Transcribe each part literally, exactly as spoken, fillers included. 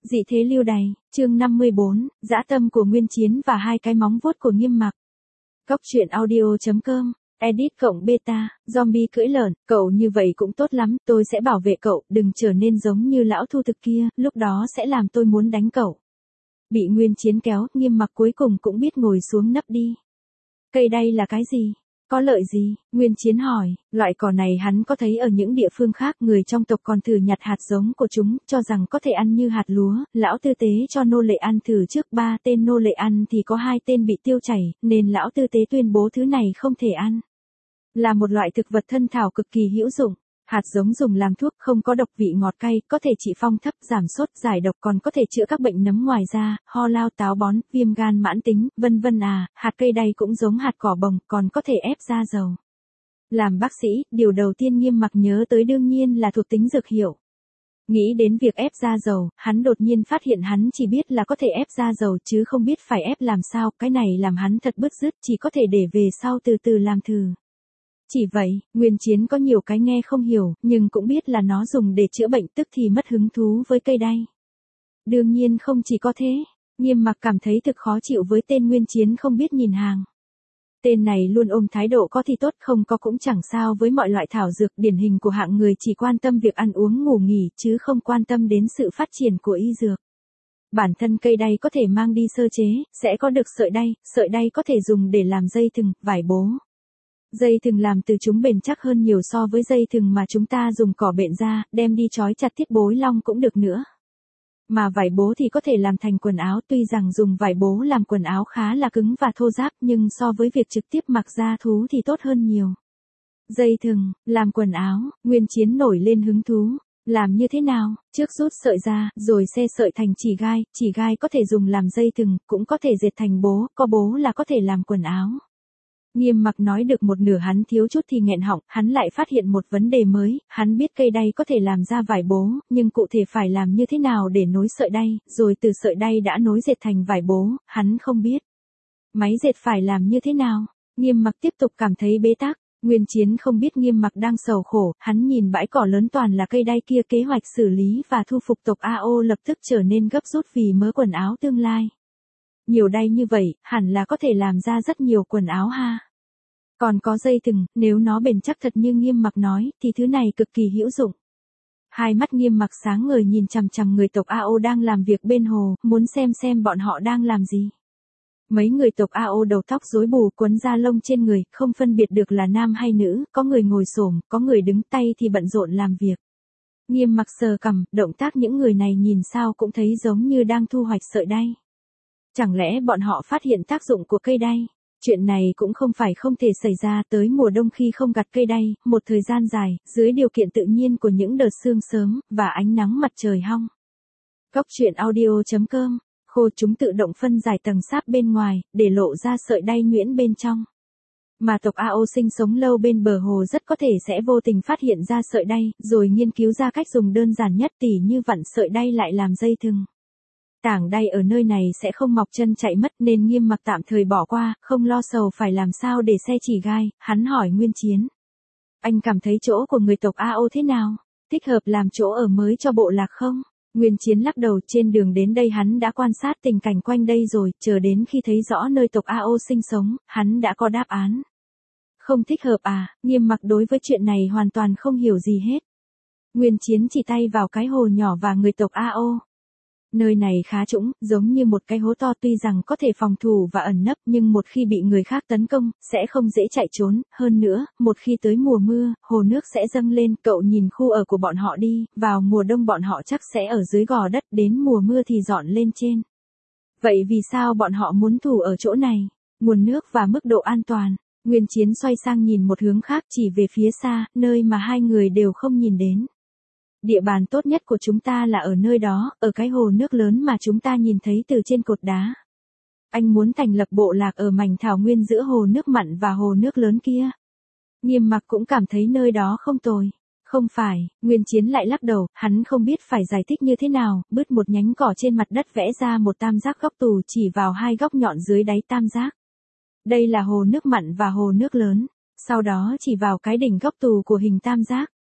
Dị thế lưu đày, chương năm mươi bốn, dã tâm của Nguyên Chiến và hai cái móng vuốt của Nghiêm Mặc. Cốc truyện audio.com, edit cộng beta, zombie cưỡi lợn, cậu như vậy cũng tốt lắm, tôi sẽ bảo vệ cậu, đừng trở nên giống như lão thu thực kia, lúc đó sẽ làm tôi muốn đánh cậu. Bị Nguyên Chiến kéo, Nghiêm Mặc cuối cùng cũng biết ngồi xuống nấp đi. Cây đay là cái gì? Có lợi gì? Nguyên Chiến hỏi, loại cỏ này hắn có thấy ở những địa phương khác, người trong tộc còn thử nhặt hạt giống của chúng, cho rằng có thể ăn như hạt lúa, lão tư tế cho nô lệ ăn thử trước, ba tên nô lệ ăn thì có hai tên bị tiêu chảy, nên lão tư tế tuyên bố thứ này không thể ăn. Là một loại thực vật thân thảo cực kỳ hữu dụng. Hạt giống dùng làm thuốc, không có độc, vị ngọt cay, có thể trị phong thấp, giảm sốt, giải độc, còn có thể chữa các bệnh nấm ngoài da, ho lao, táo bón, viêm gan mãn tính, vân vân à. Hạt cây đay cũng giống hạt cỏ bồng, còn có thể ép ra dầu. Làm bác sĩ, điều đầu tiên Nghiêm Mặc nhớ tới đương nhiên là thuộc tính dược hiệu. Nghĩ đến việc ép ra dầu, hắn đột nhiên phát hiện hắn chỉ biết là có thể ép ra dầu chứ không biết phải ép làm sao, cái này làm hắn thật bứt rứt, chỉ có thể để về sau từ từ làm thử. Chỉ vậy, Nguyên Chiến có nhiều cái nghe không hiểu, nhưng cũng biết là nó dùng để chữa bệnh, tức thì mất hứng thú với cây đay. Đương nhiên không chỉ có thế, Nghiêm Mặc cảm thấy thực khó chịu với tên Nguyên Chiến không biết nhìn hàng. Tên này luôn ôm thái độ có thì tốt, không có cũng chẳng sao với mọi loại thảo dược, điển hình của hạng người chỉ quan tâm việc ăn uống ngủ nghỉ chứ không quan tâm đến sự phát triển của y dược. Bản thân cây đay có thể mang đi sơ chế, sẽ có được sợi đay, sợi đay có thể dùng để làm dây thừng, vải bố. Dây thừng làm từ chúng bền chắc hơn nhiều so với dây thừng mà chúng ta dùng cỏ bện ra, đem đi trói chặt thiết bối long cũng được nữa. Mà vải bố thì có thể làm thành quần áo, tuy rằng dùng vải bố làm quần áo khá là cứng và thô ráp, nhưng so với việc trực tiếp mặc da thú thì tốt hơn nhiều. Dây thừng, làm quần áo, Nguyên Chiến nổi lên hứng thú. Làm như thế nào? Trước rút sợi ra, rồi xe sợi thành chỉ gai, chỉ gai có thể dùng làm dây thừng, cũng có thể dệt thành bố, có bố là có thể làm quần áo. Nghiêm Mặc nói được một nửa hắn thiếu chút thì nghẹn họng, hắn lại phát hiện một vấn đề mới, hắn biết cây đay có thể làm ra vải bố, nhưng cụ thể phải làm như thế nào để nối sợi đay, rồi từ sợi đay đã nối dệt thành vải bố, hắn không biết. Máy dệt phải làm như thế nào? Nghiêm Mặc tiếp tục cảm thấy bế tắc. Nguyên Chiến không biết Nghiêm Mặc đang sầu khổ, hắn nhìn bãi cỏ lớn toàn là cây đay kia, kế hoạch xử lý và thu phục tộc a o lập tức trở nên gấp rút vì mớ quần áo tương lai. Nhiều đay như vậy, hẳn là có thể làm ra rất nhiều quần áo ha. Còn có dây thừng, nếu nó bền chắc thật như Nghiêm Mặc nói, thì thứ này cực kỳ hữu dụng. Hai mắt Nghiêm Mặc sáng ngời nhìn chằm chằm người tộc a o đang làm việc bên hồ, muốn xem xem bọn họ đang làm gì. Mấy người tộc a o đầu tóc rối bù, quấn da lông trên người, không phân biệt được là nam hay nữ, có người ngồi xổm, có người đứng, tay thì bận rộn làm việc. Nghiêm Mặc sờ cằm, động tác những người này nhìn sao cũng thấy giống như đang thu hoạch sợi đay. Chẳng lẽ bọn họ phát hiện tác dụng của cây đay? Chuyện này cũng không phải không thể xảy ra, tới mùa đông khi không gặt cây đay, một thời gian dài, dưới điều kiện tự nhiên của những đợt sương sớm, và ánh nắng mặt trời hong. Cốc truyện audio.com, khô chúng tự động phân giải tầng sáp bên ngoài, để lộ ra sợi đay nhuyễn bên trong. Mà tộc a o sinh sống lâu bên bờ hồ rất có thể sẽ vô tình phát hiện ra sợi đay, rồi nghiên cứu ra cách dùng đơn giản nhất, tỉ như vặn sợi đay lại làm dây thừng. Tảng đay ở nơi này sẽ không mọc chân chạy mất nên Nghiêm Mặc tạm thời bỏ qua, không lo sầu phải làm sao để xe chỉ gai, hắn hỏi Nguyên Chiến. Anh cảm thấy chỗ của người tộc a o thế nào? Thích hợp làm chỗ ở mới cho bộ lạc không? Nguyên Chiến lắc đầu, trên đường đến đây hắn đã quan sát tình cảnh quanh đây rồi, chờ đến khi thấy rõ nơi tộc a o sinh sống, hắn đã có đáp án. Không thích hợp à? Nghiêm Mặc đối với chuyện này hoàn toàn không hiểu gì hết. Nguyên Chiến chỉ tay vào cái hồ nhỏ và người tộc a o. Nơi này khá trũng, giống như một cái hố to, tuy rằng có thể phòng thủ và ẩn nấp, nhưng một khi bị người khác tấn công, sẽ không dễ chạy trốn, hơn nữa, một khi tới mùa mưa, hồ nước sẽ dâng lên, cậu nhìn khu ở của bọn họ đi, vào mùa đông bọn họ chắc sẽ ở dưới gò đất, đến mùa mưa thì dọn lên trên. Vậy vì sao bọn họ muốn thủ ở chỗ này? Nguồn nước và mức độ an toàn. Nguyên Chiến xoay sang nhìn một hướng khác, chỉ về phía xa, nơi mà hai người đều không nhìn đến. Địa bàn tốt nhất của chúng ta là ở nơi đó, ở cái hồ nước lớn mà chúng ta nhìn thấy từ trên cột đá. Anh muốn thành lập bộ lạc ở mảnh thảo nguyên giữa hồ nước mặn và hồ nước lớn kia. Nghiêm Mặc cũng cảm thấy nơi đó không tồi. Không phải, Nguyên Chiến lại lắc đầu, hắn không biết phải giải thích như thế nào, bứt một nhánh cỏ trên mặt đất vẽ ra một tam giác góc tù chỉ vào hai góc nhọn dưới đáy tam giác. Đây là hồ nước mặn và hồ nước lớn, sau đó chỉ vào cái đỉnh góc tù của hình tam giác.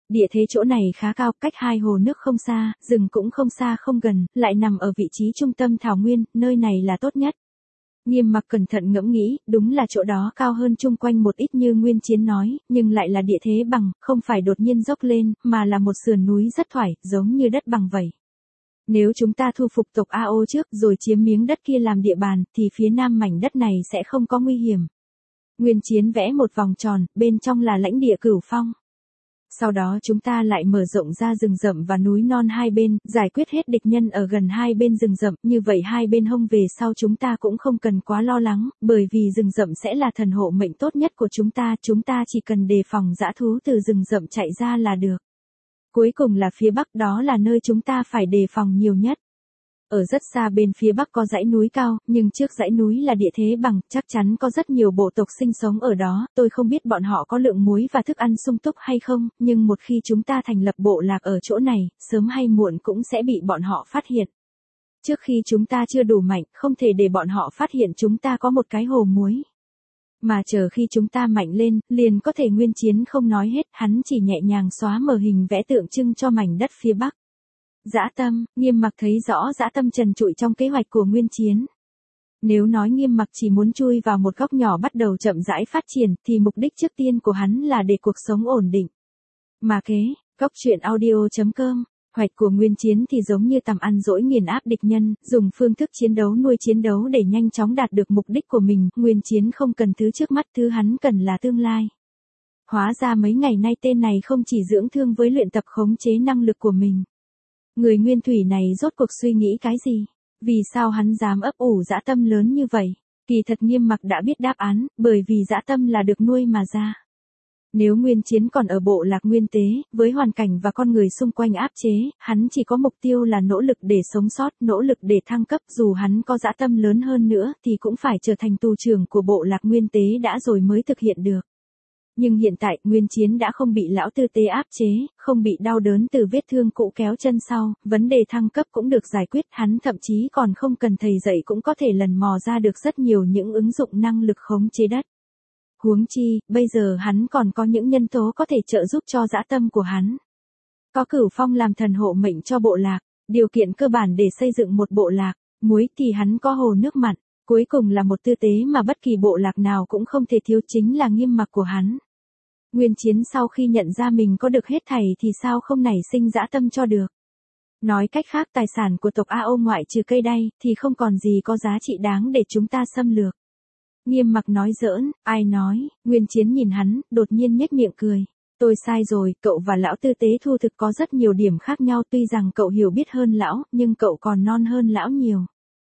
Địa thế chỗ này khá cao, cách hai hồ nước không xa, rừng cũng không xa không gần, lại nằm ở vị trí trung tâm thảo nguyên, nơi này là tốt nhất. Nghiêm Mặc cẩn thận ngẫm nghĩ, đúng là chỗ đó cao hơn chung quanh một ít như Nguyên Chiến nói, nhưng lại là địa thế bằng, không phải đột nhiên dốc lên, mà là một sườn núi rất thoải, giống như đất bằng vậy. Nếu chúng ta thu phục tộc A O trước rồi chiếm miếng đất kia làm địa bàn, thì phía nam mảnh đất này sẽ không có nguy hiểm. Nguyên Chiến vẽ một vòng tròn, bên trong là lãnh địa Cửu Phong. Sau đó chúng ta lại mở rộng ra rừng rậm và núi non hai bên, giải quyết hết địch nhân ở gần hai bên rừng rậm, như vậy hai bên hông về sau chúng ta cũng không cần quá lo lắng, bởi vì rừng rậm sẽ là thần hộ mệnh tốt nhất của chúng ta, chúng ta chỉ cần đề phòng dã thú từ rừng rậm chạy ra là được. Cuối cùng là phía bắc, đó là nơi chúng ta phải đề phòng nhiều nhất. Ở rất xa bên phía bắc có dãy núi cao, nhưng trước dãy núi là địa thế bằng, chắc chắn có rất nhiều bộ tộc sinh sống ở đó, tôi không biết bọn họ có lượng muối và thức ăn sung túc hay không, nhưng một khi chúng ta thành lập bộ lạc ở chỗ này, sớm hay muộn cũng sẽ bị bọn họ phát hiện. Trước khi chúng ta chưa đủ mạnh, không thể để bọn họ phát hiện chúng ta có một cái hồ muối. Mà chờ khi chúng ta mạnh lên, liền có thể Nguyên Chiến không nói hết, hắn chỉ nhẹ nhàng xóa mờ hình vẽ tượng trưng cho mảnh đất phía bắc. Dã tâm, Nghiêm Mặc thấy rõ dã tâm trần trụi trong kế hoạch của Nguyên Chiến. Nếu nói Nghiêm Mặc chỉ muốn chui vào một góc nhỏ bắt đầu chậm rãi phát triển, thì mục đích trước tiên của hắn là để cuộc sống ổn định. Mà kế, Cốc truyện audio chấm com, hoạch của Nguyên Chiến thì giống như tầm ăn dỗi nghiền áp địch nhân, dùng phương thức chiến đấu nuôi chiến đấu để nhanh chóng đạt được mục đích của mình, Nguyên Chiến không cần thứ trước mắt, thứ hắn cần là tương lai. Hóa ra mấy ngày nay tên này không chỉ dưỡng thương với luyện tập khống chế năng lực của mình. Người nguyên thủy này rốt cuộc suy nghĩ cái gì? Vì sao hắn dám ấp ủ dã tâm lớn như vậy? Kỳ thật Nghiêm Mặc đã biết đáp án, bởi vì dã tâm là được nuôi mà ra. Nếu Nguyên Chiến còn ở bộ lạc nguyên tế, với hoàn cảnh và con người xung quanh áp chế, hắn chỉ có mục tiêu là nỗ lực để sống sót, nỗ lực để thăng cấp, dù hắn có dã tâm lớn hơn nữa thì cũng phải trở thành tù trưởng của bộ lạc nguyên tế đã rồi mới thực hiện được. Nhưng hiện tại, Nguyên Chiến đã không bị lão tư tế áp chế, không bị đau đớn từ vết thương cũ kéo chân sau, vấn đề thăng cấp cũng được giải quyết, hắn thậm chí còn không cần thầy dạy cũng có thể lần mò ra được rất nhiều những ứng dụng năng lực khống chế đất. Huống chi, bây giờ hắn còn có những nhân tố có thể trợ giúp cho dã tâm của hắn. Có Cửu Phong làm thần hộ mệnh cho bộ lạc, điều kiện cơ bản để xây dựng một bộ lạc, muối thì hắn có hồ nước mặn, cuối cùng là một tư tế mà bất kỳ bộ lạc nào cũng không thể thiếu, chính là Nghiêm Mặc của hắn. Nguyên Chiến sau khi nhận ra mình có được hết thảy thì sao không nảy sinh dã tâm cho được. Nói cách khác, tài sản của tộc A O ngoại trừ cây đay thì không còn gì có giá trị đáng để chúng ta xâm lược. Nghiêm Mặc nói giỡn, ai nói? Nguyên Chiến nhìn hắn, đột nhiên nhếch miệng cười. Tôi sai rồi, cậu và lão tư tế thu thực có rất nhiều điểm khác nhau, tuy rằng cậu hiểu biết hơn lão, nhưng cậu còn non hơn lão nhiều.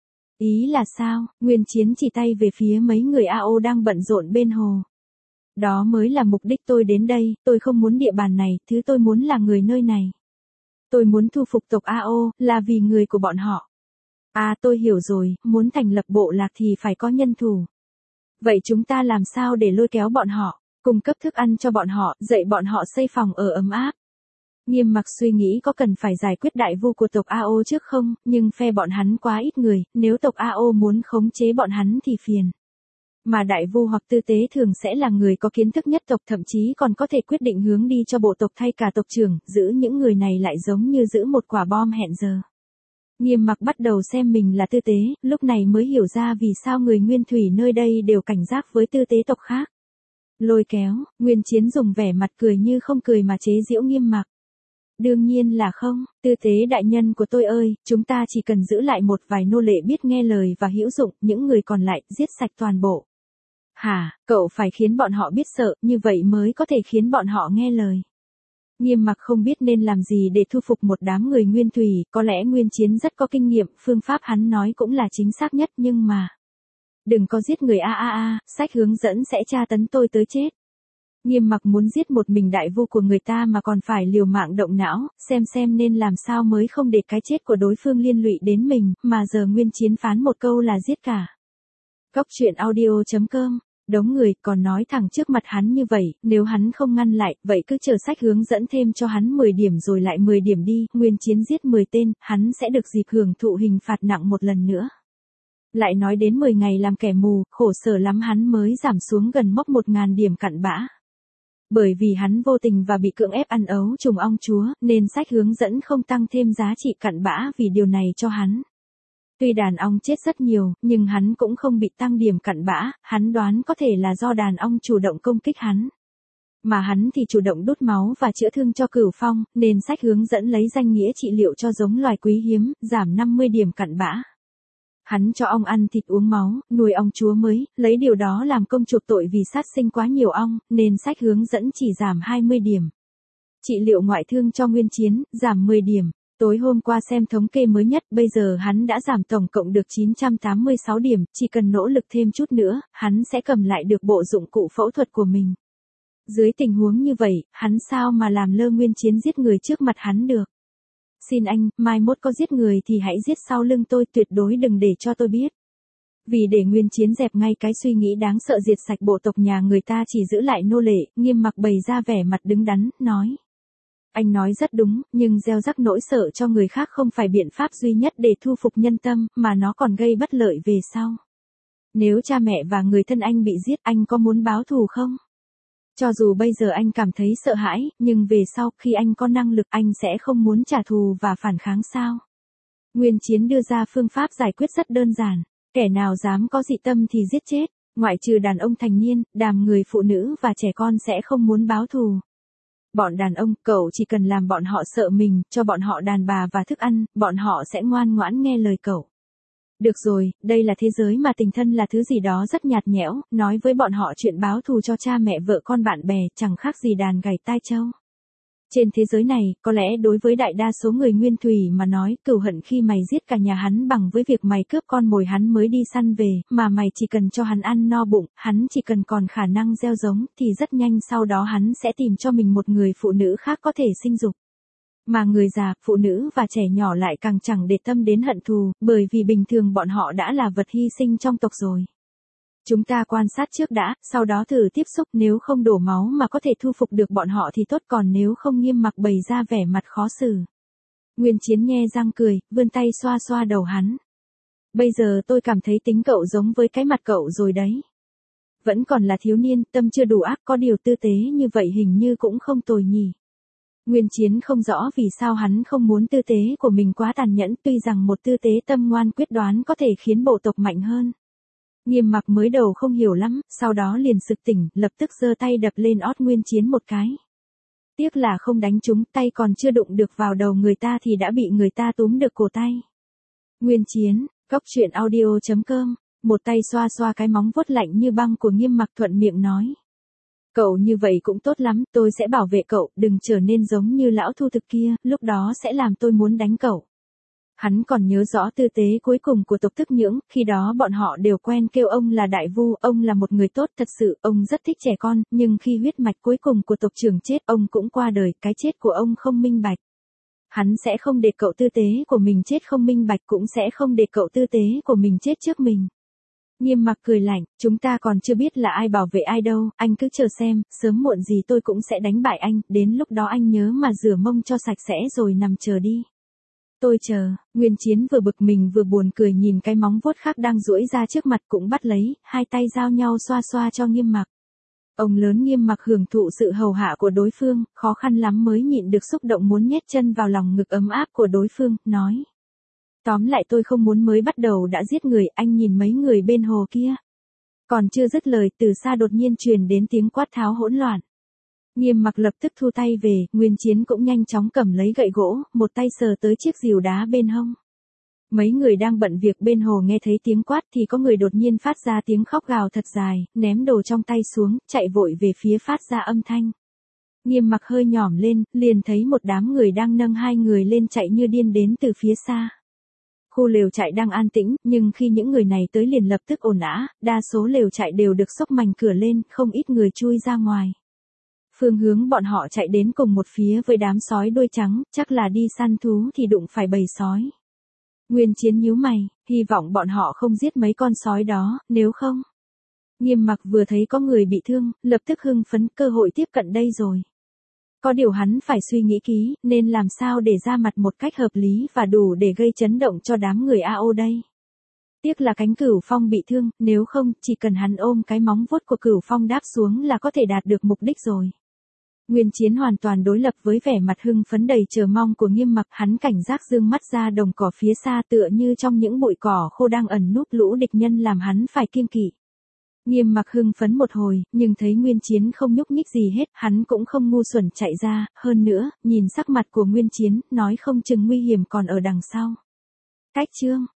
Ý là sao? Nguyên Chiến chỉ tay về phía mấy người A O đang bận rộn bên hồ. Đó mới là mục đích tôi đến đây, tôi không muốn địa bàn này, thứ tôi muốn là người nơi này. Tôi muốn thu phục tộc A O, là vì người của bọn họ. À tôi hiểu rồi, muốn thành lập bộ lạc thì phải có nhân thủ. Vậy chúng ta làm sao để lôi kéo bọn họ, cung cấp thức ăn cho bọn họ, dạy bọn họ xây phòng ở ấm áp? Nghiêm Mặc suy nghĩ có cần phải giải quyết đại vu của tộc A O trước không, nhưng phe bọn hắn quá ít người, nếu tộc A O muốn khống chế bọn hắn thì phiền. Mà đại vu hoặc tư tế thường sẽ là người có kiến thức nhất tộc, thậm chí còn có thể quyết định hướng đi cho bộ tộc thay cả tộc trưởng, giữ những người này lại giống như giữ một quả bom hẹn giờ. Nghiêm Mặc bắt đầu xem mình là tư tế, lúc này mới hiểu ra vì sao người nguyên thủy nơi đây đều cảnh giác với tư tế tộc khác. Lôi kéo, Nguyên Chiến dùng vẻ mặt cười như không cười mà chế giễu Nghiêm Mặc. Đương nhiên là không, tư tế đại nhân của tôi ơi, chúng ta chỉ cần giữ lại một vài nô lệ biết nghe lời và hữu dụng, những người còn lại, giết sạch toàn bộ. Hả, cậu phải khiến bọn họ biết sợ, như vậy mới có thể khiến bọn họ nghe lời. Nghiêm Mặc không biết nên làm gì để thu phục một đám người nguyên thủy, có lẽ Nguyên Chiến rất có kinh nghiệm, phương pháp hắn nói cũng là chính xác nhất, nhưng mà... Đừng có giết người a a a, sách hướng dẫn sẽ tra tấn tôi tới chết. Nghiêm Mặc muốn giết một mình đại vu của người ta mà còn phải liều mạng động não, xem xem nên làm sao mới không để cái chết của đối phương liên lụy đến mình, mà giờ Nguyên Chiến phán một câu là giết cả. Cốc truyện audio chấm com, đống người còn nói thẳng trước mặt hắn như vậy, nếu hắn không ngăn lại, vậy cứ chờ sách hướng dẫn thêm cho hắn mười điểm rồi lại mười điểm đi, Nguyên Chiến giết mười tên, hắn sẽ được dịp hưởng thụ hình phạt nặng một lần nữa. Lại nói đến mười ngày làm kẻ mù, khổ sở lắm hắn mới giảm xuống gần mốc một ngàn điểm cặn bã. Bởi vì hắn vô tình và bị cưỡng ép ăn ấu trùng ong chúa, nên sách hướng dẫn không tăng thêm giá trị cặn bã vì điều này cho hắn. Tuy đàn ong chết rất nhiều, nhưng hắn cũng không bị tăng điểm cặn bã, hắn đoán có thể là do đàn ong chủ động công kích hắn. Mà hắn thì chủ động đút máu và chữa thương cho Cửu Phong, nên sách hướng dẫn lấy danh nghĩa trị liệu cho giống loài quý hiếm, giảm năm mươi điểm cặn bã. Hắn cho ong ăn thịt uống máu, nuôi ong chúa mới, lấy điều đó làm công chuộc tội vì sát sinh quá nhiều ong, nên sách hướng dẫn chỉ giảm hai mươi điểm. Trị liệu ngoại thương cho Nguyên Chiến, giảm mười điểm. Tối hôm qua xem thống kê mới nhất, bây giờ hắn đã giảm tổng cộng được chín trăm tám mươi sáu điểm, chỉ cần nỗ lực thêm chút nữa, hắn sẽ cầm lại được bộ dụng cụ phẫu thuật của mình. Dưới tình huống như vậy, hắn sao mà làm lơ Nguyên Chiến giết người trước mặt hắn được. Xin anh, mai mốt có giết người thì hãy giết sau lưng tôi, tuyệt đối đừng để cho tôi biết. Vì để Nguyên Chiến dẹp ngay cái suy nghĩ đáng sợ diệt sạch bộ tộc nhà người ta chỉ giữ lại nô lệ, Nghiêm Mặc bày ra vẻ mặt đứng đắn, nói. Anh nói rất đúng, nhưng gieo rắc nỗi sợ cho người khác không phải biện pháp duy nhất để thu phục nhân tâm, mà nó còn gây bất lợi về sau. Nếu cha mẹ và người thân anh bị giết, anh có muốn báo thù không? Cho dù bây giờ anh cảm thấy sợ hãi, nhưng về sau, khi anh có năng lực, anh sẽ không muốn trả thù và phản kháng sao? Nguyên Chiến đưa ra phương pháp giải quyết rất đơn giản. Kẻ nào dám có dị tâm thì giết chết, ngoại trừ đàn ông thành niên, đàm người phụ nữ và trẻ con sẽ không muốn báo thù. Bọn đàn ông, cậu chỉ cần làm bọn họ sợ mình, cho bọn họ đàn bà và thức ăn, bọn họ sẽ ngoan ngoãn nghe lời cậu. Được rồi, đây là thế giới mà tình thân là thứ gì đó rất nhạt nhẽo, nói với bọn họ chuyện báo thù cho cha mẹ vợ con bạn bè, chẳng khác gì đàn gảy tai trâu. Trên thế giới này, có lẽ đối với đại đa số người nguyên thủy mà nói, cừu hận khi mày giết cả nhà hắn bằng với việc mày cướp con mồi hắn mới đi săn về, mà mày chỉ cần cho hắn ăn no bụng, hắn chỉ cần còn khả năng gieo giống, thì rất nhanh sau đó hắn sẽ tìm cho mình một người phụ nữ khác có thể sinh dục. Mà người già, phụ nữ và trẻ nhỏ lại càng chẳng để tâm đến hận thù, bởi vì bình thường bọn họ đã là vật hy sinh trong tộc rồi. Chúng ta quan sát trước đã, sau đó thử tiếp xúc, nếu không đổ máu mà có thể thu phục được bọn họ thì tốt, còn nếu không Nghiêm Mặc bày ra vẻ mặt khó xử. Nguyên Chiến nhe răng cười, vươn tay xoa xoa đầu hắn. Bây giờ tôi cảm thấy tính cậu giống với cái mặt cậu rồi đấy. Vẫn còn là thiếu niên, tâm chưa đủ ác, có điều tư tế như vậy hình như cũng không tồi nhỉ. Nguyên Chiến không rõ vì sao hắn không muốn tư tế của mình quá tàn nhẫn, tuy rằng một tư tế tâm ngoan quyết đoán có thể khiến bộ tộc mạnh hơn. Nghiêm Mặc mới đầu không hiểu lắm, sau đó liền sực tỉnh, lập tức giơ tay đập lên ót Nguyên Chiến một cái. Tiếc là không đánh trúng, tay còn chưa đụng được vào đầu người ta thì đã bị người ta túm được cổ tay. Nguyên Chiến, cốc truyện audio chấm com, một tay xoa xoa cái móng vuốt lạnh như băng của Nghiêm Mặc, thuận miệng nói. Cậu như vậy cũng tốt lắm, tôi sẽ bảo vệ cậu, đừng trở nên giống như lão Thu Thực kia, lúc đó sẽ làm tôi muốn đánh cậu. Hắn còn nhớ rõ tư tế cuối cùng của tộc Thức Nhưỡng, khi đó bọn họ đều quen kêu ông là Đại Vu, ông là một người tốt thật sự, ông rất thích trẻ con, nhưng khi huyết mạch cuối cùng của tộc trưởng chết, ông cũng qua đời, cái chết của ông không minh bạch. Hắn sẽ không để cậu tư tế của mình chết không minh bạch, cũng sẽ không để cậu tư tế của mình chết trước mình. Nghiêm Mặc cười lạnh, chúng ta còn chưa biết là ai bảo vệ ai đâu, anh cứ chờ xem, sớm muộn gì tôi cũng sẽ đánh bại anh, đến lúc đó anh nhớ mà rửa mông cho sạch sẽ rồi nằm chờ đi. Tôi chờ. Nguyên Chiến vừa bực mình vừa buồn cười nhìn cái móng vuốt khác đang duỗi ra trước mặt cũng bắt lấy, hai tay giao nhau xoa xoa cho Nghiêm Mặc. Ông lớn Nghiêm Mặc hưởng thụ sự hầu hạ của đối phương, khó khăn lắm mới nhịn được xúc động muốn nhét chân vào lòng ngực ấm áp của đối phương, nói. Tóm lại tôi không muốn mới bắt đầu đã giết người, anh nhìn mấy người bên hồ kia. Còn chưa dứt lời, từ xa đột nhiên truyền đến tiếng quát tháo hỗn loạn. Nghiêm Mặc lập tức thu tay về, Nguyên Chiến cũng nhanh chóng cầm lấy gậy gỗ, một tay sờ tới chiếc rìu đá bên hông. Mấy người đang bận việc bên hồ nghe thấy tiếng quát thì có người đột nhiên phát ra tiếng khóc gào thật dài, ném đồ trong tay xuống, chạy vội về phía phát ra âm thanh. Nghiêm Mặc hơi nhỏm lên, liền thấy một đám người đang nâng hai người lên chạy như điên đến từ phía xa. Khu lều trại đang an tĩnh, nhưng khi những người này tới liền lập tức ồn ào, đa số lều trại đều được xốc mành cửa lên, không ít người chui ra ngoài. Phương hướng bọn họ chạy đến cùng một phía với đám sói đuôi trắng, chắc là đi săn thú thì đụng phải bầy sói. Nguyên Chiến nhíu mày, hy vọng bọn họ không giết mấy con sói đó, nếu không. Nghiêm Mặc vừa thấy có người bị thương, lập tức hưng phấn, cơ hội tiếp cận đây rồi. Có điều hắn phải suy nghĩ kỹ, nên làm sao để ra mặt một cách hợp lý và đủ để gây chấn động cho đám người a o đây. Tiếc là cánh Cửu Phong bị thương, nếu không, chỉ cần hắn ôm cái móng vuốt của Cửu Phong đáp xuống là có thể đạt được mục đích rồi. Nguyên Chiến hoàn toàn đối lập với vẻ mặt hưng phấn đầy chờ mong của Nghiêm Mặc, hắn cảnh giác dương mắt ra đồng cỏ phía xa tựa như trong những bụi cỏ khô đang ẩn núp lũ địch nhân làm hắn phải kiêng kỵ. Nghiêm Mặc hưng phấn một hồi, nhưng thấy Nguyên Chiến không nhúc nhích gì hết, hắn cũng không ngu xuẩn chạy ra, hơn nữa, nhìn sắc mặt của Nguyên Chiến, nói không chừng nguy hiểm còn ở đằng sau. Cách chương